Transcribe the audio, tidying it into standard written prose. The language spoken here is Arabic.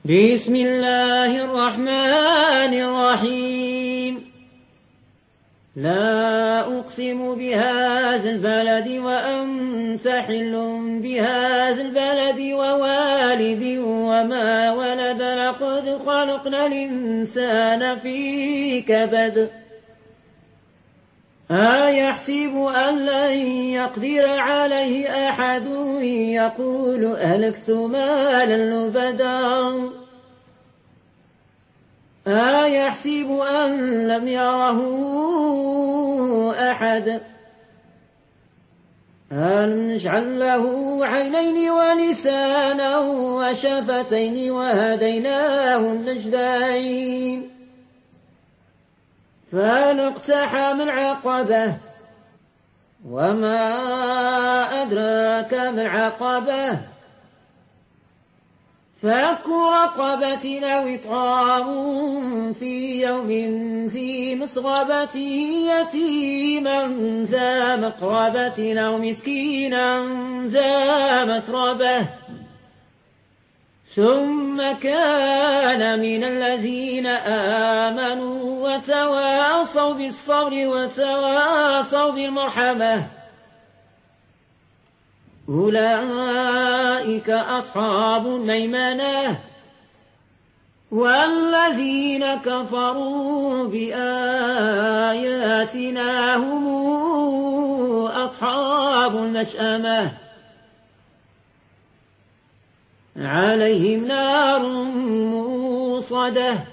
بسم الله الرحمن الرحيم. لا أقسم بهذا البلد وأنت حل بهذا البلد ووالد وما ولد لقد خلقنا الإنسان في كبد أيحسب أن لن يقدر عليه أحد يقول أهلكت مالا لبدا أيحسب أن لم يره أحد ألم نجعل له عينين ولسانا وشفتين وهديناه النجدين فلاقتحم العقبة وما أدراك ما العقبة فك رقبة أو إطعام في يوم ذي مسغبة يتيما ذا مقربة أو مسكينا ذا متربة ثم كان من الذين آمنوا وتواصوا بالصبر وتواصوا بالمرحمة أولئك أصحاب الميمنة والذين كفروا بآياتنا هم أصحاب المشأمة عليهم نار موصدة